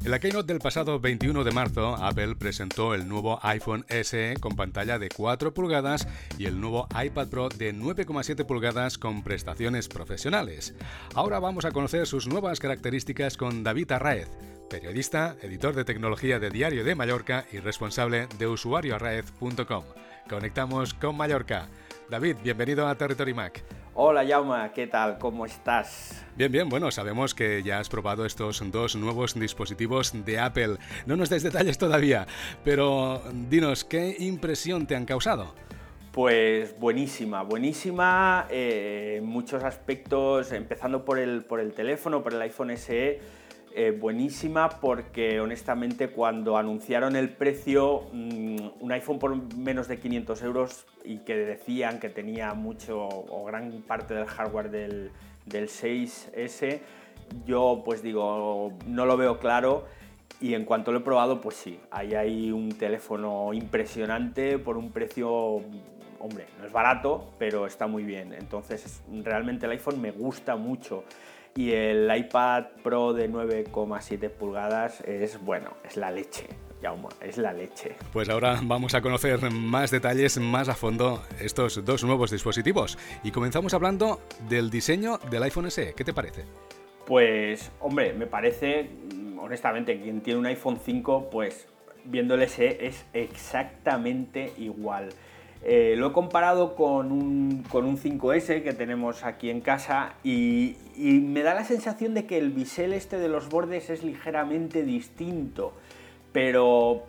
En la keynote del pasado 21 de marzo, Apple presentó el nuevo iPhone SE con pantalla de 4 pulgadas y el nuevo iPad Pro de 9,7 pulgadas con prestaciones profesionales. Ahora vamos a conocer sus nuevas características con David Arraez, periodista, editor de tecnología de Diario de Mallorca y responsable de usuarioarraez.com. Conectamos con Mallorca. David, bienvenido a Territory Mac. Hola Jaume, ¿qué tal? ¿Cómo estás? Bien, bueno, sabemos que ya has probado estos dos nuevos dispositivos de Apple. No nos des detalles todavía, pero dinos, ¿qué impresión te han causado? Pues buenísima, en muchos aspectos, empezando por el teléfono, por el iPhone SE, buenísima porque honestamente cuando anunciaron el precio, un iPhone por menos de 500 euros y que decían que tenía mucho o gran parte del hardware del 6S, yo pues digo, no lo veo claro. Y en cuanto lo he probado, pues sí, ahí hay un teléfono impresionante por un precio, hombre, no es barato, pero está muy bien. Entonces, realmente el iPhone me gusta mucho. Y el iPad Pro de 9,7 pulgadas es, bueno, es la leche, Jaume, es la leche. Pues ahora vamos a conocer más detalles, más a fondo, estos dos nuevos dispositivos. Y comenzamos hablando del diseño del iPhone SE. ¿Qué te parece? Pues, hombre, me parece, honestamente, quien tiene un iPhone 5, pues viendo el SE es exactamente igual. Lo he comparado con un 5S que tenemos aquí en casa y me da la sensación de que el bisel este de los bordes es ligeramente distinto, pero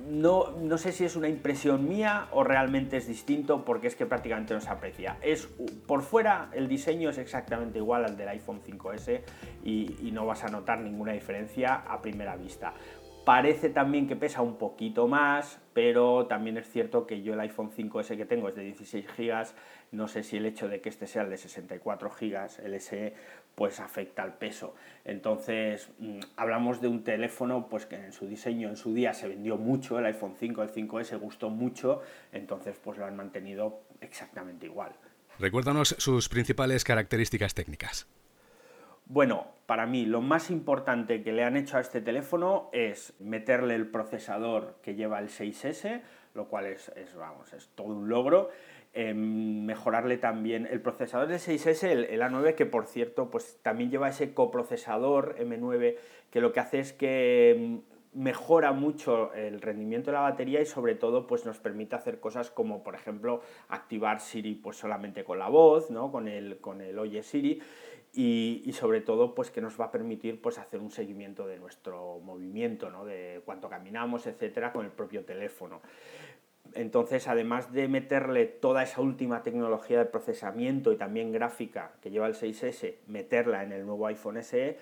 no sé si es una impresión mía o realmente es distinto porque es que prácticamente no se aprecia. Por fuera el diseño es exactamente igual al del iPhone 5S y no vas a notar ninguna diferencia a primera vista. Parece también que pesa un poquito más, pero también es cierto que yo el iPhone 5S que tengo es de 16 GB, no sé si el hecho de que este sea el de 64 GB, el SE, pues afecta al peso. Entonces, hablamos de un teléfono pues que en su diseño, en su día se vendió mucho, el iPhone 5, el 5S gustó mucho, entonces pues lo han mantenido exactamente igual. Recuérdanos sus principales características técnicas. Bueno, para mí lo más importante que le han hecho a este teléfono es meterle el procesador que lleva el 6S, lo cual es todo un logro. Mejorarle también el procesador del 6S, el A9, que por cierto pues también lleva ese coprocesador M9, que lo que hace es que mejora mucho el rendimiento de la batería y sobre todo pues nos permite hacer cosas como por ejemplo activar Siri pues solamente con la voz, ¿no? con el Oye Siri. Y sobre todo pues que nos va a permitir pues hacer un seguimiento de nuestro movimiento, ¿no? De cuánto caminamos, etcétera, con el propio teléfono. Entonces, además de meterle toda esa última tecnología de procesamiento y también gráfica que lleva el 6S, meterla en el nuevo iPhone SE,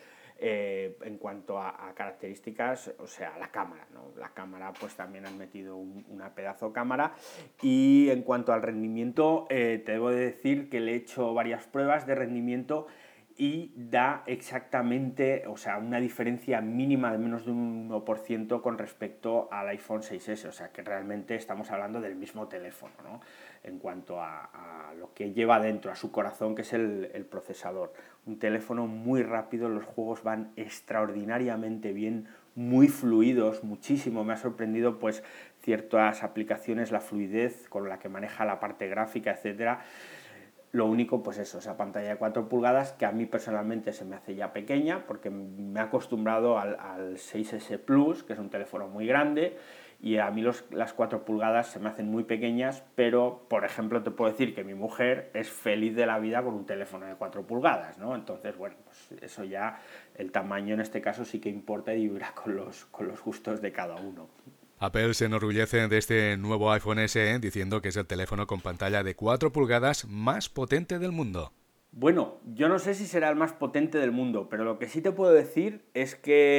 en cuanto a características, o sea, la cámara, ¿no? La cámara, pues también han metido una pedazo cámara. Y en cuanto al rendimiento, te debo de decir que le he hecho varias pruebas de rendimiento y da exactamente, o sea, una diferencia mínima de menos de un 1% con respecto al iPhone 6S, o sea, que realmente estamos hablando del mismo teléfono, ¿no? En cuanto a lo que lleva dentro, a su corazón, que es el procesador. Un teléfono muy rápido, los juegos van extraordinariamente bien, muy fluidos, muchísimo. Me ha sorprendido pues ciertas aplicaciones, la fluidez con la que maneja la parte gráfica, etcétera. Lo único, pues eso, esa pantalla de 4 pulgadas que a mí personalmente se me hace ya pequeña porque me he acostumbrado al 6S Plus, que es un teléfono muy grande, y a mí las 4 pulgadas se me hacen muy pequeñas, pero, por ejemplo, te puedo decir que mi mujer es feliz de la vida con un teléfono de 4 pulgadas, ¿no? Entonces, bueno, pues eso ya, el tamaño en este caso sí que importa y vibra con los gustos de cada uno. Apple se enorgullece de este nuevo iPhone SE diciendo que es el teléfono con pantalla de 4 pulgadas más potente del mundo. Bueno, yo no sé si será el más potente del mundo, pero lo que sí te puedo decir es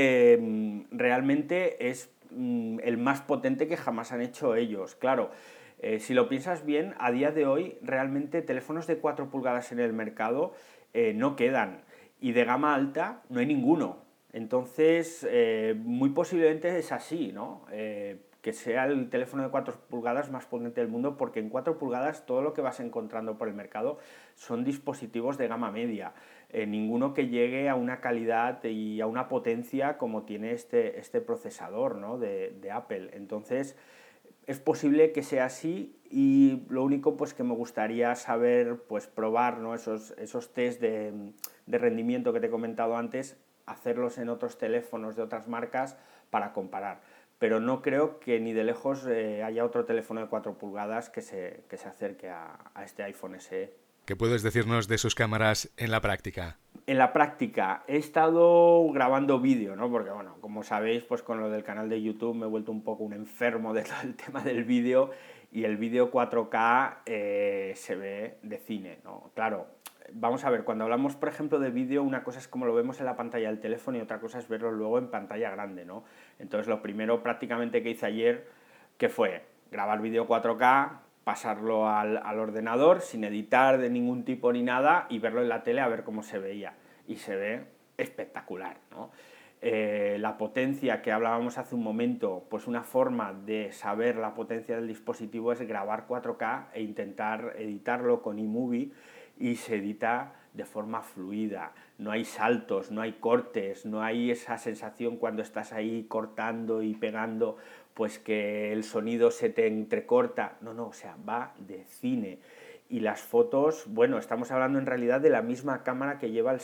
que realmente es el más potente que jamás han hecho ellos. Claro, si lo piensas bien, a día de hoy realmente teléfonos de 4 pulgadas en el mercado no quedan y de gama alta no hay ninguno. Entonces, muy posiblemente es así, ¿no? que sea el teléfono de 4 pulgadas más potente del mundo, porque en 4 pulgadas todo lo que vas encontrando por el mercado son dispositivos de gama media. Ninguno que llegue a una calidad y a una potencia como tiene este procesador, ¿no? de Apple. Entonces, es posible que sea así, y lo único pues que me gustaría saber, pues probar, ¿no? esos test de rendimiento que te he comentado antes, hacerlos en otros teléfonos de otras marcas para comparar. Pero no creo que ni de lejos haya otro teléfono de 4 pulgadas que se acerque a este iPhone SE. ¿Qué puedes decirnos de sus cámaras en la práctica? En la práctica he estado grabando vídeo, ¿no? Porque, bueno, como sabéis, pues con lo del canal de YouTube me he vuelto un poco un enfermo de todo el tema del vídeo, y el vídeo 4K se ve de cine, ¿no? Claro, vamos a ver, cuando hablamos, por ejemplo, de vídeo, una cosa es como lo vemos en la pantalla del teléfono y otra cosa es verlo luego en pantalla grande, ¿no? Entonces, lo primero prácticamente que hice ayer, que fue grabar vídeo 4K, pasarlo al ordenador sin editar de ningún tipo ni nada y verlo en la tele a ver cómo se veía. Y se ve espectacular, ¿no? La potencia que hablábamos hace un momento, pues una forma de saber la potencia del dispositivo es grabar 4K e intentar editarlo con iMovie, y se edita de forma fluida, no hay saltos, no hay cortes, no hay esa sensación cuando estás ahí cortando y pegando, pues que el sonido se te entrecorta, no, o sea, va de cine. Y las fotos, bueno, estamos hablando en realidad de la misma cámara que lleva el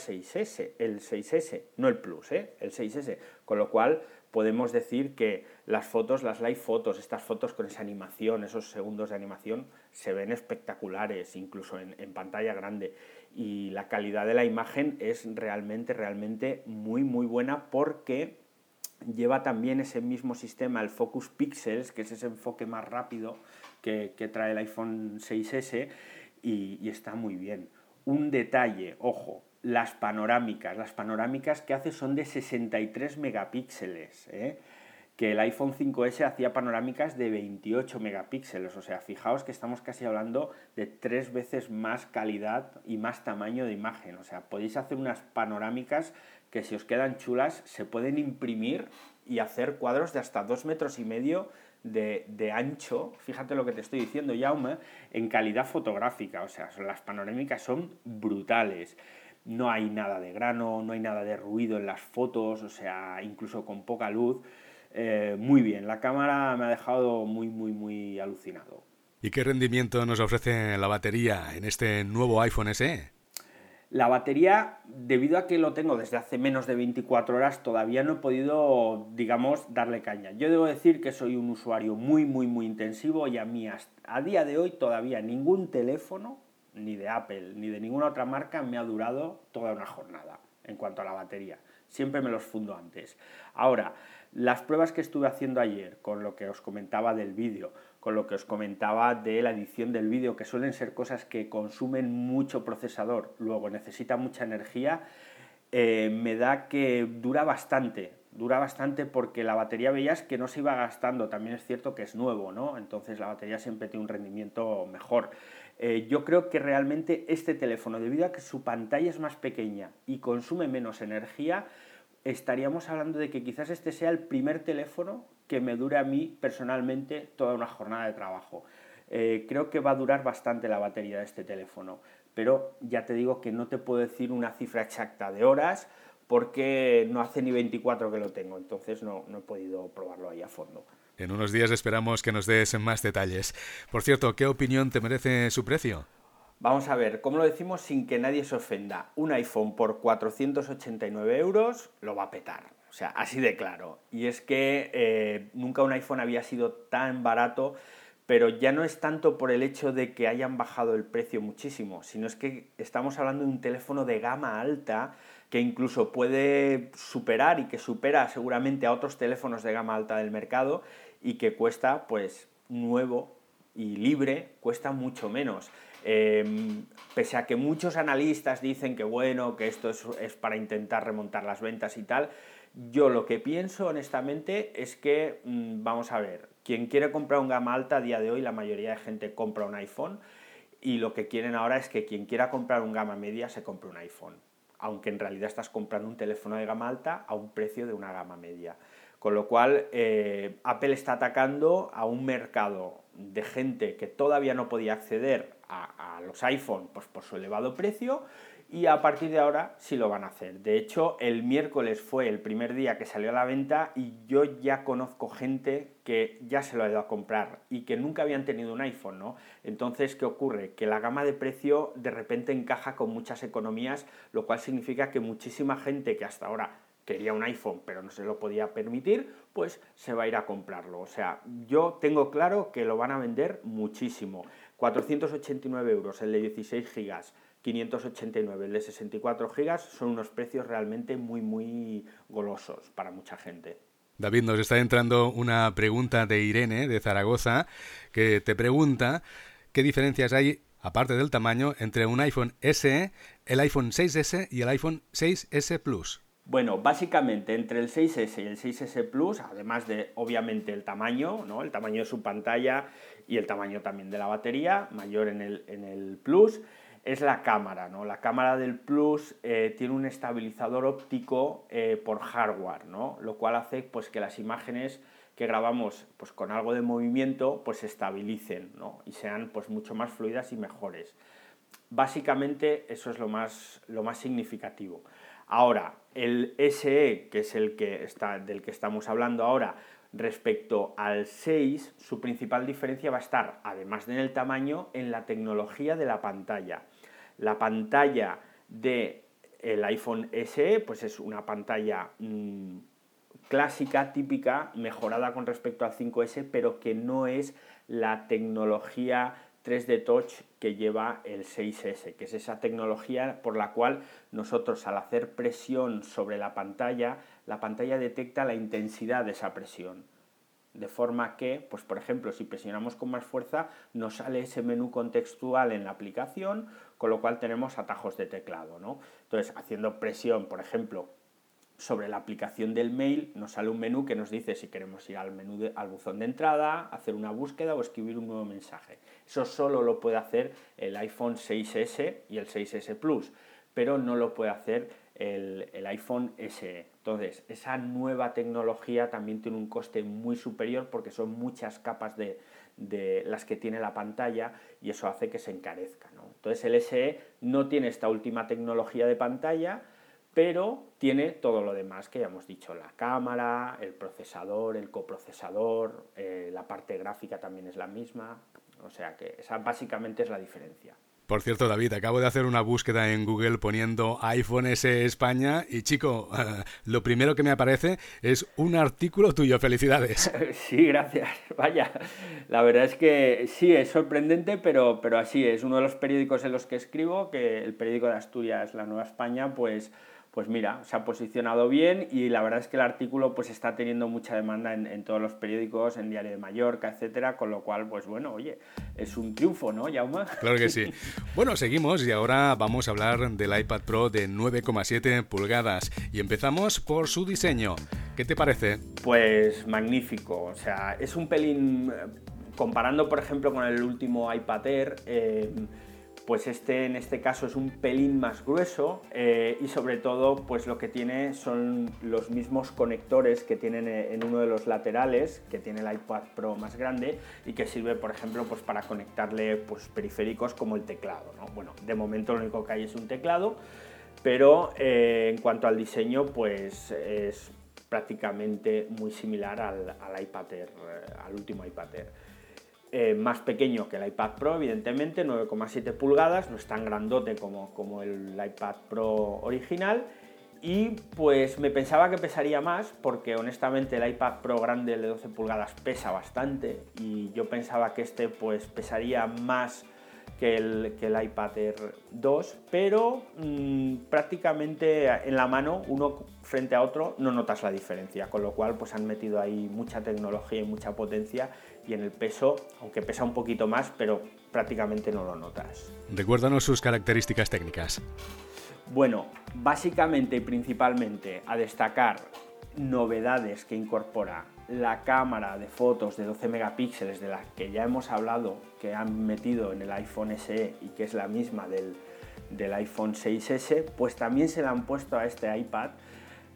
6S, no el Plus, el 6S, con lo cual podemos decir que las fotos, las live fotos, estas fotos con esa animación, esos segundos de animación, se ven espectaculares, incluso en pantalla grande. Y la calidad de la imagen es realmente muy buena, porque lleva también ese mismo sistema, el Focus Pixels, que es ese enfoque más rápido que trae el iPhone 6S, y está muy bien. Un detalle, ojo, las panorámicas que hace son de 63 megapíxeles, que el iPhone 5S hacía panorámicas de 28 megapíxeles, o sea, fijaos que estamos casi hablando de 3 veces más calidad y más tamaño de imagen, o sea, podéis hacer unas panorámicas que, si os quedan chulas, se pueden imprimir y hacer cuadros de hasta 2,5 metros de ancho, fíjate lo que te estoy diciendo, Jaume, en calidad fotográfica, o sea, las panorámicas son brutales. No hay nada de grano, no hay nada de ruido en las fotos, o sea, incluso con poca luz. Muy bien, la cámara me ha dejado muy alucinado. ¿Y qué rendimiento nos ofrece la batería en este nuevo iPhone SE? La batería, debido a que lo tengo desde hace menos de 24 horas, todavía no he podido, digamos, darle caña. Yo debo decir que soy un usuario muy intensivo, y a mí a día de hoy todavía ningún teléfono, ni de Apple ni de ninguna otra marca, me ha durado toda una jornada en cuanto a la batería. Siempre me los fundo antes. Ahora, las pruebas que estuve haciendo ayer, con lo que os comentaba del vídeo, con lo que os comentaba de la edición del vídeo, que suelen ser cosas que consumen mucho procesador, luego necesita mucha energía, me da que dura bastante porque la batería veías que no se iba gastando. También es cierto que es nuevo, ¿no? Entonces la batería siempre tiene un rendimiento mejor. Yo creo que realmente este teléfono, debido a que su pantalla es más pequeña y consume menos energía, estaríamos hablando de que quizás este sea el primer teléfono que me dure a mí personalmente toda una jornada de trabajo. Creo que va a durar bastante la batería de este teléfono, pero ya te digo que no te puedo decir una cifra exacta de horas, porque no hace ni 24 que lo tengo, entonces no he podido probarlo ahí a fondo. En unos días esperamos que nos des más detalles. Por cierto, ¿qué opinión te merece su precio? Vamos a ver, ¿cómo lo decimos sin que nadie se ofenda? Un iPhone por 489 euros lo va a petar, o sea, así de claro. Y es que nunca un iPhone había sido tan barato, pero ya no es tanto por el hecho de que hayan bajado el precio muchísimo, sino es que estamos hablando de un teléfono de gama alta que incluso puede superar, y que supera seguramente a otros teléfonos de gama alta del mercado, y que cuesta, pues, nuevo y libre, cuesta mucho menos. Pese a que muchos analistas dicen que bueno, que esto es para intentar remontar las ventas y tal, yo lo que pienso honestamente es que, vamos a ver, quien quiere comprar un gama alta a día de hoy, la mayoría de gente compra un iPhone, y lo que quieren ahora es que quien quiera comprar un gama media se compre un iPhone, aunque en realidad estás comprando un teléfono de gama alta a un precio de una gama media. Con lo cual, Apple está atacando a un mercado de gente que todavía no podía acceder a los iPhone pues, por su elevado precio, y a partir de ahora sí lo van a hacer. De hecho, el miércoles fue el primer día que salió a la venta y yo ya conozco gente que ya se lo ha ido a comprar y que nunca habían tenido un iPhone, ¿no? Entonces, ¿qué ocurre? Que la gama de precio de repente encaja con muchas economías, lo cual significa que muchísima gente que hasta ahora quería un iPhone pero no se lo podía permitir, pues se va a ir a comprarlo. O sea, yo tengo claro que lo van a vender muchísimo. 489 euros el de 16 gigas, 589 el de 64 gigas, son unos precios realmente muy golosos para mucha gente. David, nos está entrando una pregunta de Irene, de Zaragoza, que te pregunta qué diferencias hay, aparte del tamaño, entre un iPhone SE, el iPhone 6S y el iPhone 6S Plus. Bueno, básicamente entre el 6S y el 6S Plus, además de obviamente el tamaño, ¿no? El tamaño de su pantalla y el tamaño también de la batería, mayor en el Plus, es la cámara, ¿no? La cámara del Plus tiene un estabilizador óptico por hardware, ¿no? Lo cual hace pues, que las imágenes que grabamos pues, con algo de movimiento pues, se estabilicen, ¿no? Y sean pues, mucho más fluidas y mejores. Básicamente eso es lo más significativo. Ahora, el SE, que es del que estamos hablando ahora, respecto al 6, su principal diferencia va a estar, además de en el tamaño, en la tecnología de la pantalla. La pantalla del iPhone SE pues es una pantalla clásica, típica, mejorada con respecto al 5S, pero que no es la tecnología 3D Touch que lleva el 6S, que es esa tecnología por la cual nosotros al hacer presión sobre la pantalla detecta la intensidad de esa presión. De forma que, pues por ejemplo, si presionamos con más fuerza, nos sale ese menú contextual en la aplicación, con lo cual tenemos atajos de teclado, ¿no? Entonces, haciendo presión, por ejemplo, sobre la aplicación del mail, nos sale un menú que nos dice si queremos ir al buzón de entrada, hacer una búsqueda o escribir un nuevo mensaje. Eso solo lo puede hacer el iPhone 6S y el 6S Plus, pero no lo puede hacer el iPhone SE. Entonces, esa nueva tecnología también tiene un coste muy superior porque son muchas capas de las que tiene la pantalla y eso hace que se encarezca, ¿no? Entonces, el SE no tiene esta última tecnología de pantalla, pero tiene todo lo demás que ya hemos dicho, la cámara, el procesador, el coprocesador, la parte gráfica también es la misma, o sea que esa básicamente es la diferencia. Por cierto, David, acabo de hacer una búsqueda en Google poniendo iPhone SE España y, chico, lo primero que me aparece es un artículo tuyo. ¡Felicidades! Sí, gracias. Vaya, la verdad es que sí, es sorprendente, pero así es. Uno de los periódicos en los que escribo, que el periódico de Asturias, La Nueva España, pues mira, se ha posicionado bien y la verdad es que el artículo pues está teniendo mucha demanda en todos los periódicos, en Diario de Mallorca, etcétera, con lo cual, pues bueno, oye, es un triunfo, ¿no, Jaume? Claro que sí. Bueno, seguimos y ahora vamos a hablar del iPad Pro de 9,7 pulgadas y empezamos por su diseño. ¿Qué te parece? Pues magnífico, o sea, es un pelín, comparando por ejemplo con el último iPad Air, pues en este caso es un pelín más grueso y sobre todo pues lo que tiene son los mismos conectores que tienen en uno de los laterales que tiene el iPad Pro más grande y que sirve por ejemplo pues para conectarle pues periféricos como el teclado, ¿no? Bueno, de momento lo único que hay es un teclado, pero en cuanto al diseño pues es prácticamente muy similar al iPad Air, al último iPad Air. Más pequeño que el iPad Pro, evidentemente, 9,7 pulgadas, no es tan grandote como el iPad Pro original y pues me pensaba que pesaría más porque honestamente el iPad Pro grande de 12 pulgadas pesa bastante y yo pensaba que pues pesaría más que el iPad Air 2, pero prácticamente en la mano, uno frente a otro, no notas la diferencia, con lo cual pues han metido ahí mucha tecnología y mucha potencia y en el peso, aunque pesa un poquito más, pero prácticamente no lo notas. Recuérdanos sus características técnicas. Bueno, básicamente y principalmente a destacar novedades que incorpora la cámara de fotos de 12 megapíxeles de la que ya hemos hablado, que han metido en el iPhone SE y que es la misma del iPhone 6S, pues también se la han puesto a este iPad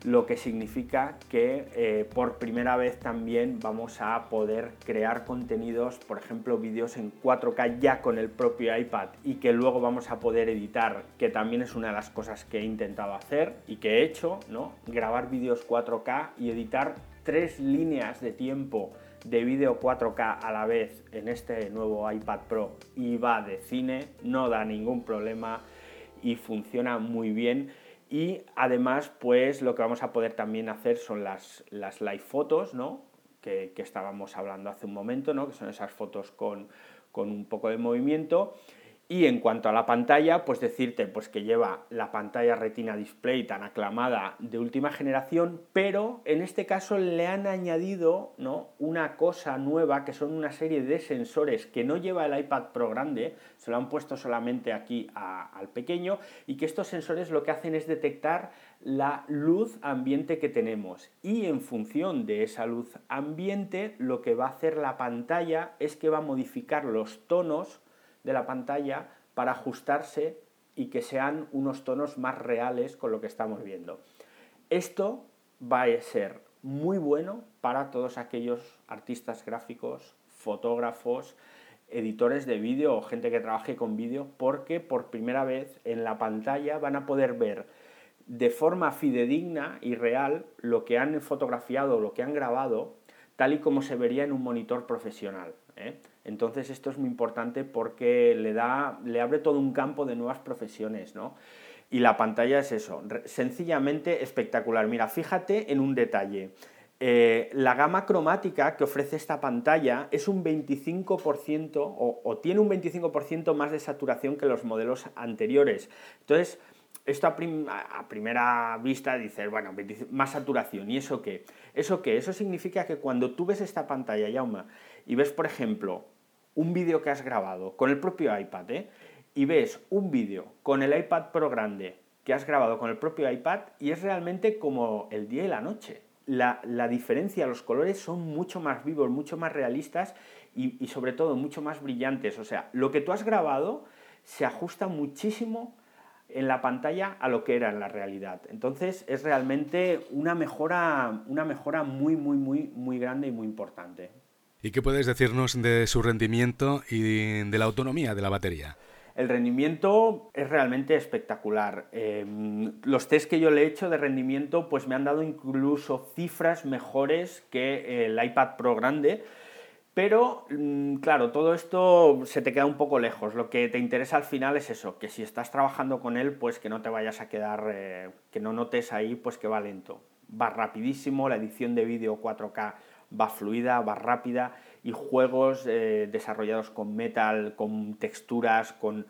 lo que significa que por primera vez también vamos a poder crear contenidos, por ejemplo vídeos en 4K ya con el propio iPad y que luego vamos a poder editar, que también es una de las cosas que he intentado hacer y que he hecho, ¿no? Grabar vídeos 4K y editar 3 líneas de tiempo de vídeo 4K a la vez en este nuevo iPad Pro y va de cine, no da ningún problema y funciona muy bien. Y además, pues lo que vamos a poder también hacer son las live fotos, ¿no? que estábamos hablando hace un momento, ¿no? Que son esas fotos con un poco de movimiento. Y en cuanto a la pantalla, pues decirte pues que lleva la pantalla Retina Display tan aclamada de última generación, pero en este caso le han añadido, ¿no? Una cosa nueva, que son una serie de sensores que no lleva el iPad Pro grande, se lo han puesto solamente aquí al pequeño, y que estos sensores lo que hacen es detectar la luz ambiente que tenemos, y en función de esa luz ambiente lo que va a hacer la pantalla es que va a modificar los tonos de la pantalla para ajustarse y que sean unos tonos más reales con lo que estamos viendo. Esto va a ser muy bueno para todos aquellos artistas gráficos, fotógrafos, editores de vídeo o gente que trabaje con vídeo, porque por primera vez en la pantalla van a poder ver de forma fidedigna y real lo que han fotografiado, lo que han grabado, tal y como se vería en un monitor profesional, ¿eh? Entonces esto es muy importante porque le abre todo un campo de nuevas profesiones, ¿no? Y la pantalla es eso, sencillamente espectacular. Mira, fíjate en un detalle. La gama cromática que ofrece esta pantalla es un 25% o tiene un 25% más de saturación que los modelos anteriores. Entonces, esto a primera vista dices, bueno, más saturación, ¿y eso qué? ¿Eso qué? Eso significa que cuando tú ves esta pantalla, Jaume, y ves, por ejemplo, un vídeo que has grabado con el propio iPad, y ves un vídeo con el iPad Pro grande que has grabado con el propio iPad, y es realmente como el día y la noche. La diferencia, los colores son mucho más vivos, mucho más realistas y sobre todo mucho más brillantes. O sea, lo que tú has grabado se ajusta muchísimo en la pantalla a lo que era en la realidad. Entonces es realmente una mejora muy, muy, muy, muy grande y muy importante. ¿Y qué puedes decirnos de su rendimiento y de la autonomía de la batería? El rendimiento es realmente espectacular. Los test que yo le he hecho de rendimiento pues me han dado incluso cifras mejores que el iPad Pro grande, pero claro, todo esto se te queda un poco lejos. Lo que te interesa al final es eso, que si estás trabajando con él, pues que no te vayas a quedar, que no notes ahí pues que va lento. Va rapidísimo, la edición de vídeo 4K va fluida, va rápida, y juegos desarrollados con Metal, con texturas, con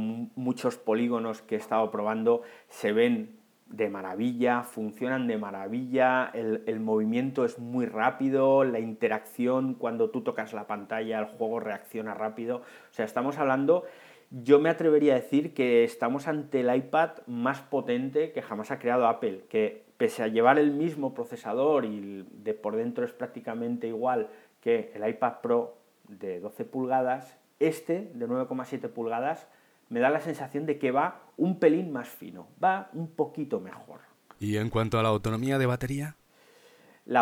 muchos polígonos que he estado probando, se ven de maravilla, funcionan de maravilla, el movimiento es muy rápido, la interacción cuando tú tocas la pantalla, el juego reacciona rápido. O sea, estamos hablando, yo me atrevería a decir que estamos ante el iPad más potente que jamás ha creado Apple, que pese a llevar el mismo procesador y de por dentro es prácticamente igual que el iPad Pro de 12 pulgadas, este de 9,7 pulgadas me da la sensación de que va un pelín más fino, va un poquito mejor. ¿Y en cuanto a la autonomía de batería? La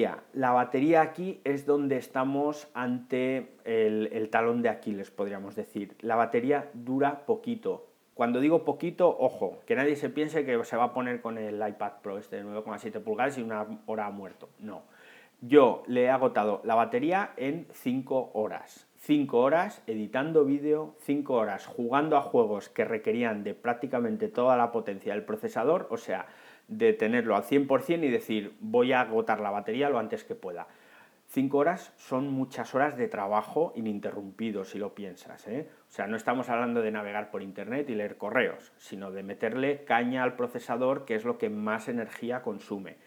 batería aquí es donde estamos ante el talón de Aquiles, podríamos decir. La batería dura poquito. Cuando digo poquito, ojo, que nadie se piense que se va a poner con el iPad Pro este de 9,7 pulgadas y una hora muerto. No. Yo le he agotado la batería en 5 horas. 5 horas editando vídeo, 5 horas jugando a juegos que requerían de prácticamente toda la potencia del procesador, o sea, de tenerlo al 100% y decir, voy a agotar la batería lo antes que pueda. 5 horas son muchas horas de trabajo ininterrumpido, si lo piensas, ¿eh? O sea, no estamos hablando de navegar por internet y leer correos, sino de meterle caña al procesador, que es lo que más energía consume.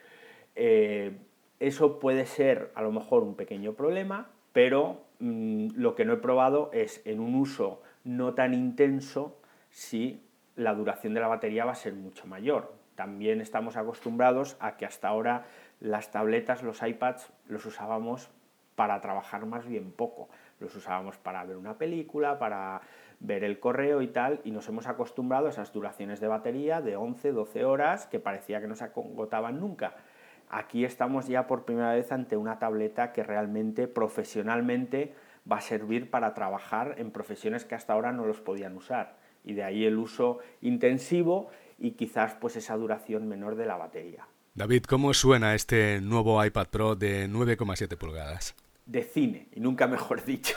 Eso puede ser a lo mejor un pequeño problema, pero lo que no he probado es en un uso no tan intenso si la duración de la batería va a ser mucho mayor. También estamos acostumbrados a que hasta ahora las tabletas, los iPads, los usábamos para trabajar más bien poco. Los usábamos para ver una película, para ver el correo y tal, y nos hemos acostumbrado a esas duraciones de batería de 11, 12 horas que parecía que no se agotaban nunca. Aquí estamos ya por primera vez ante una tableta que realmente profesionalmente va a servir para trabajar en profesiones que hasta ahora no los podían usar, y de ahí el uso intensivo y quizás pues esa duración menor de la batería. David, ¿cómo suena este nuevo iPad Pro de 9,7 pulgadas? De cine, y nunca mejor dicho.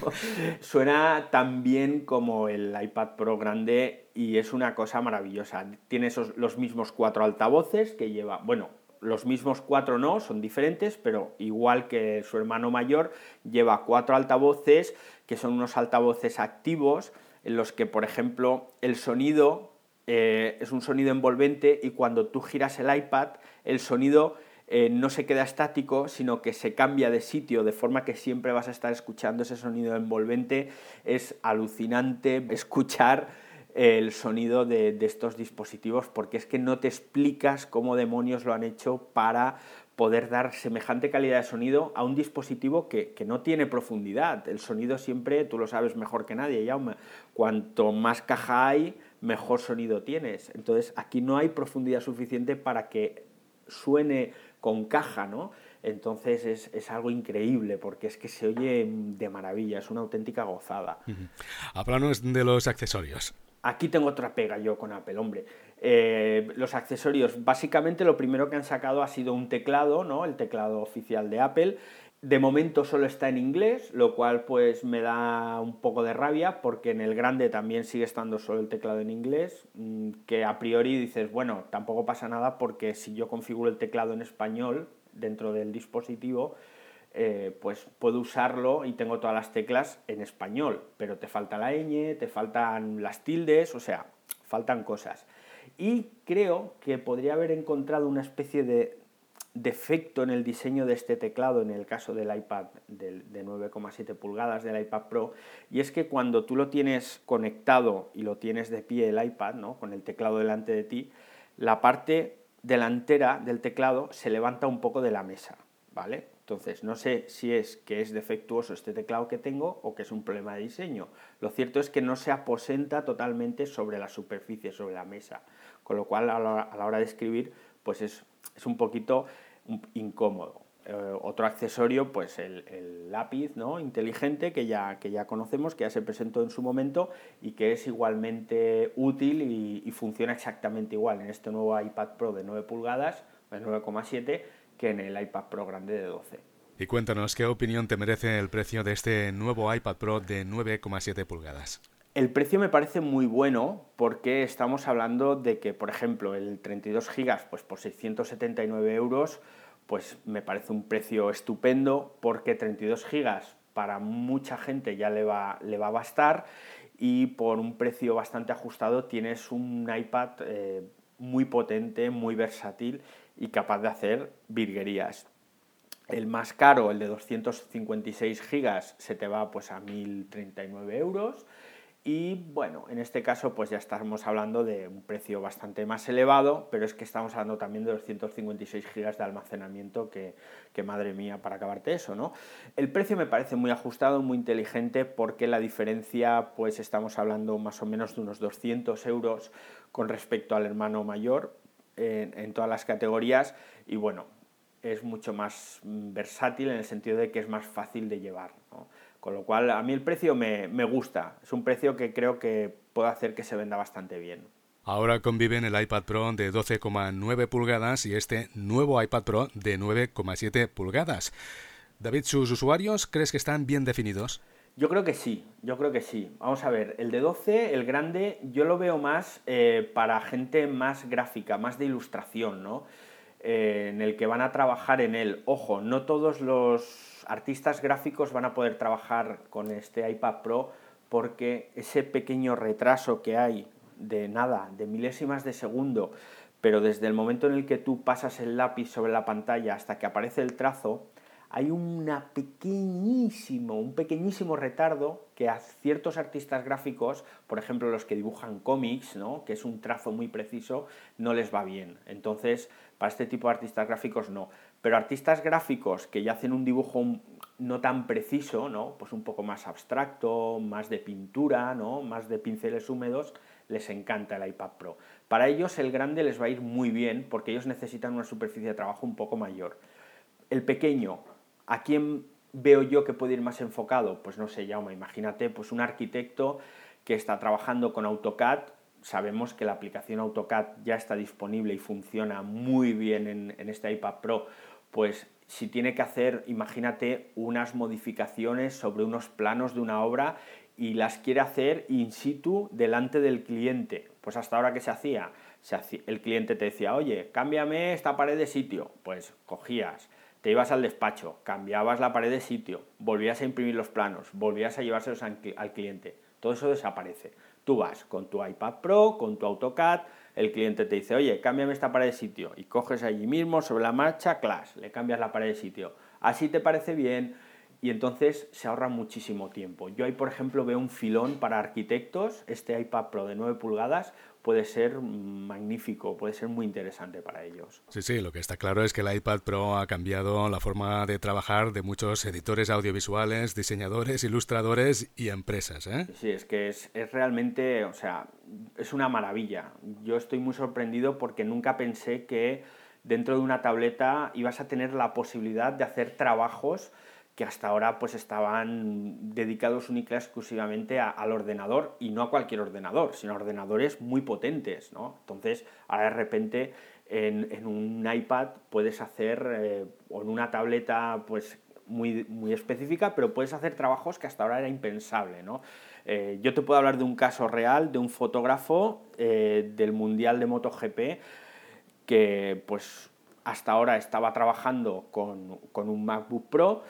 Suena tan bien como el iPad Pro grande y es una cosa maravillosa. Tiene los mismos 4 altavoces que lleva, bueno, los mismos 4 no, son diferentes, pero igual que su hermano mayor, lleva 4 altavoces que son unos altavoces activos en los que, por ejemplo, el sonido es un sonido envolvente y cuando tú giras el iPad, el sonido no se queda estático, sino que se cambia de sitio, de forma que siempre vas a estar escuchando ese sonido envolvente. Es alucinante escuchar el sonido de estos dispositivos, porque es que no te explicas cómo demonios lo han hecho para poder dar semejante calidad de sonido a un dispositivo que no tiene profundidad. El sonido siempre, tú lo sabes mejor que nadie, Jaume, cuanto más caja hay, mejor sonido tienes. Entonces aquí no hay profundidad suficiente para que suene con caja, ¿no? Entonces es algo increíble, porque es que se oye de maravilla, es una auténtica gozada. Háblanos de los accesorios. Aquí tengo otra pega yo con Apple, hombre. Los accesorios, básicamente lo primero que han sacado ha sido un teclado, ¿no? El teclado oficial de Apple. De momento solo está en inglés, lo cual pues me da un poco de rabia, porque en el grande también sigue estando solo el teclado en inglés, que a priori dices, bueno, tampoco pasa nada, porque si yo configuro el teclado en español dentro del dispositivo, pues puedo usarlo y tengo todas las teclas en español, pero te falta la ñ, te faltan las tildes, o sea, faltan cosas. Y creo que podría haber encontrado una especie de defecto en el diseño de este teclado en el caso del iPad de 9,7 pulgadas, del iPad Pro, y es que cuando tú lo tienes conectado y lo tienes de pie el iPad, ¿no?, con el teclado delante de ti, la parte delantera del teclado se levanta un poco de la mesa, ¿vale? Entonces, no sé si es que es defectuoso este teclado que tengo o que es un problema de diseño. Lo cierto es que no se aposenta totalmente sobre la superficie, sobre la mesa, con lo cual a la hora de escribir pues es un poquito incómodo. Otro accesorio, pues el lápiz, ¿no?, inteligente, que ya conocemos, que ya se presentó en su momento y que es igualmente útil y funciona exactamente igual en este nuevo iPad Pro de 9 pulgadas, de 9,7, que en el iPad Pro grande de 12. Y cuéntanos, ¿qué opinión te merece el precio de este nuevo iPad Pro de 9,7 pulgadas? El precio me parece muy bueno, porque estamos hablando de que, por ejemplo, el 32 GB pues por 679 euros, pues me parece un precio estupendo, porque 32 GB para mucha gente ya le va a bastar, y por un precio bastante ajustado tienes un iPad muy potente, muy versátil y capaz de hacer virguerías. El más caro, el de 256 GB, se te va pues a 1.039 euros. Y bueno, en este caso pues ya estamos hablando de un precio bastante más elevado, pero es que estamos hablando también de 256 GB de almacenamiento, que madre mía, para acabarte eso, ¿no? El precio me parece muy ajustado, muy inteligente, porque la diferencia, pues estamos hablando más o menos de unos 200 euros con respecto al hermano mayor en todas las categorías, y bueno, es mucho más versátil en el sentido de que es más fácil de llevar, ¿no? Con lo cual, a mí el precio me gusta. Es un precio que creo que puede hacer que se venda bastante bien. Ahora conviven el iPad Pro de 12,9 pulgadas y este nuevo iPad Pro de 9,7 pulgadas. David, ¿sus usuarios crees que están bien definidos? Yo creo que sí. Vamos a ver, el de 12, el grande, yo lo veo más para gente más gráfica, más de ilustración, ¿no? En el que van a trabajar en él. Ojo, no todos los artistas gráficos van a poder trabajar con este iPad Pro, porque ese pequeño retraso que hay de milésimas de segundo, pero desde el momento en el que tú pasas el lápiz sobre la pantalla hasta que aparece el trazo, hay un pequeñísimo retardo que a ciertos artistas gráficos, por ejemplo los que dibujan cómics, ¿no?, que es un trazo muy preciso, no les va bien. Entonces, para este tipo de artistas gráficos no. Pero artistas gráficos que ya hacen un dibujo no tan preciso, ¿no? Pues un poco más abstracto, más de pintura, ¿no? Más de pinceles húmedos, les encanta el iPad Pro. Para ellos el grande les va a ir muy bien porque ellos necesitan una superficie de trabajo un poco mayor. El pequeño, ¿a quién veo yo que puede ir más enfocado? Pues no sé, Jaume, imagínate pues un arquitecto que está trabajando con AutoCAD. Sabemos que la aplicación AutoCAD ya está disponible y funciona muy bien en este iPad Pro. Pues si tiene que hacer, imagínate, unas modificaciones sobre unos planos de una obra y las quiere hacer in situ delante del cliente. Pues hasta ahora, ¿qué se hacía? El cliente te decía, oye, cámbiame esta pared de sitio. Pues cogías, te ibas al despacho, cambiabas la pared de sitio, volvías a imprimir los planos, volvías a llevárselos al cliente. Todo eso desaparece. Tú vas con tu iPad Pro, con tu AutoCAD, el cliente te dice, oye, cámbiame esta pared de sitio, y coges allí mismo, sobre la marcha, clash, le cambias la pared de sitio. Así te parece bien, y entonces se ahorra muchísimo tiempo. Yo ahí, por ejemplo, veo un filón para arquitectos. Este iPad Pro de 9 pulgadas puede ser magnífico, puede ser muy interesante para ellos. Sí, lo que está claro es que el iPad Pro ha cambiado la forma de trabajar de muchos editores audiovisuales, diseñadores, ilustradores y empresas, ¿eh? Sí, es que es realmente, o sea, es una maravilla. Yo estoy muy sorprendido porque nunca pensé que dentro de una tableta ibas a tener la posibilidad de hacer trabajos que hasta ahora pues estaban dedicados única y exclusivamente al ordenador, y no a cualquier ordenador, sino a ordenadores muy potentes, ¿no? Entonces, ahora de repente en un iPad puedes hacer, o en una tableta pues muy, muy específica, pero puedes hacer trabajos que hasta ahora era impensable, ¿no? Yo te puedo hablar de un caso real de un fotógrafo del Mundial de MotoGP que pues hasta ahora estaba trabajando con un MacBook Pro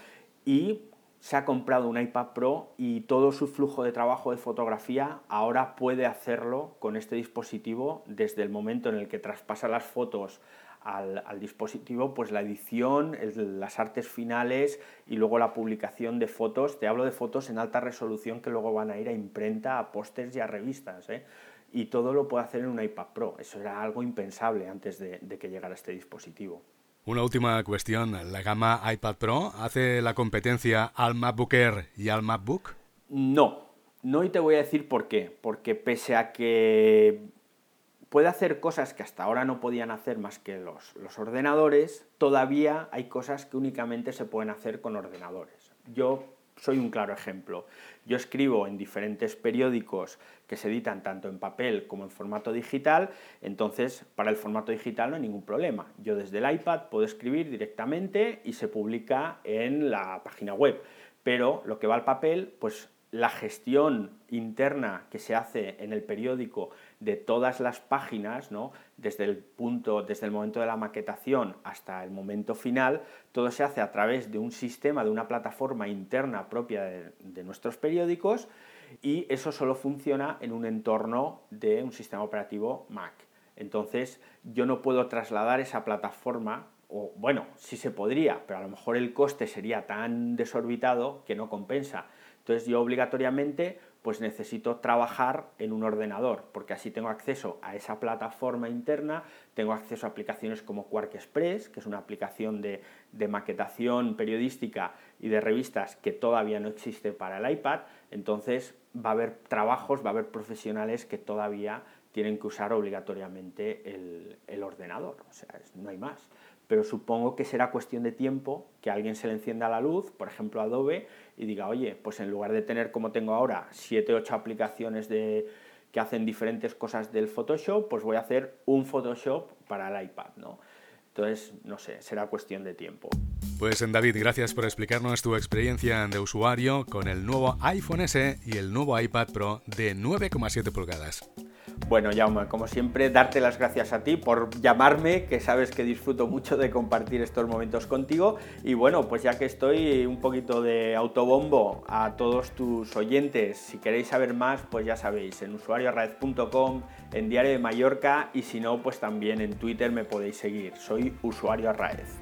y se ha comprado un iPad Pro, y todo su flujo de trabajo de fotografía ahora puede hacerlo con este dispositivo. Desde el momento en el que traspasa las fotos al dispositivo, pues la edición, las artes finales y luego la publicación de fotos. Te hablo de fotos en alta resolución que luego van a ir a imprenta, a pósters y a revistas, ¿eh? Y todo lo puede hacer en un iPad Pro. Eso era algo impensable antes de que llegara este dispositivo. Una última cuestión. ¿La gama iPad Pro hace la competencia al MacBook Air y al MacBook? No, y te voy a decir por qué. Porque pese a que puede hacer cosas que hasta ahora no podían hacer más que los ordenadores, todavía hay cosas que únicamente se pueden hacer con ordenadores. Yo soy un claro ejemplo. Yo escribo en diferentes periódicos que se editan tanto en papel como en formato digital, entonces para el formato digital no hay ningún problema. Yo desde el iPad puedo escribir directamente y se publica en la página web, pero lo que va al papel, pues la gestión interna que se hace en el periódico de todas las páginas, ¿no? desde el momento de la maquetación hasta el momento final, todo se hace a través de un sistema, de una plataforma interna propia de nuestros periódicos, y eso solo funciona en un entorno de un sistema operativo Mac. Entonces yo no puedo trasladar esa plataforma, o bueno, sí se podría, pero a lo mejor el coste sería tan desorbitado que no compensa. Entonces yo obligatoriamente pues necesito trabajar en un ordenador, porque así tengo acceso a esa plataforma interna, tengo acceso a aplicaciones como QuarkXpress, que es una aplicación de maquetación periodística y de revistas que todavía no existe para el iPad. Entonces va a haber trabajos, va a haber profesionales que todavía tienen que usar obligatoriamente el ordenador, o sea, no hay más. Pero supongo que será cuestión de tiempo que a alguien se le encienda la luz, por ejemplo Adobe, y diga, oye, pues en lugar de tener como tengo ahora 7 o 8 aplicaciones que hacen diferentes cosas del Photoshop, pues voy a hacer un Photoshop para el iPad, ¿no? Entonces, no sé, será cuestión de tiempo. Pues David, gracias por explicarnos tu experiencia de usuario con el nuevo iPhone SE y el nuevo iPad Pro de 9,7 pulgadas. Bueno, Jaume, como siempre, darte las gracias a ti por llamarme, que sabes que disfruto mucho de compartir estos momentos contigo. Y bueno, pues ya que estoy, un poquito de autobombo a todos tus oyentes. Si queréis saber más, pues ya sabéis, en usuarioarraez.com, en Diario de Mallorca, y si no, pues también en Twitter me podéis seguir. Soy Usuario Arraez.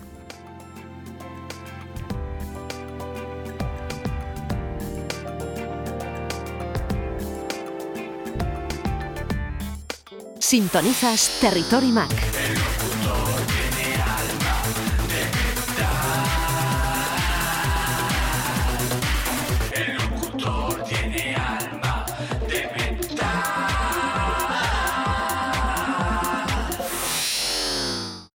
Sintonizas Territory Mac.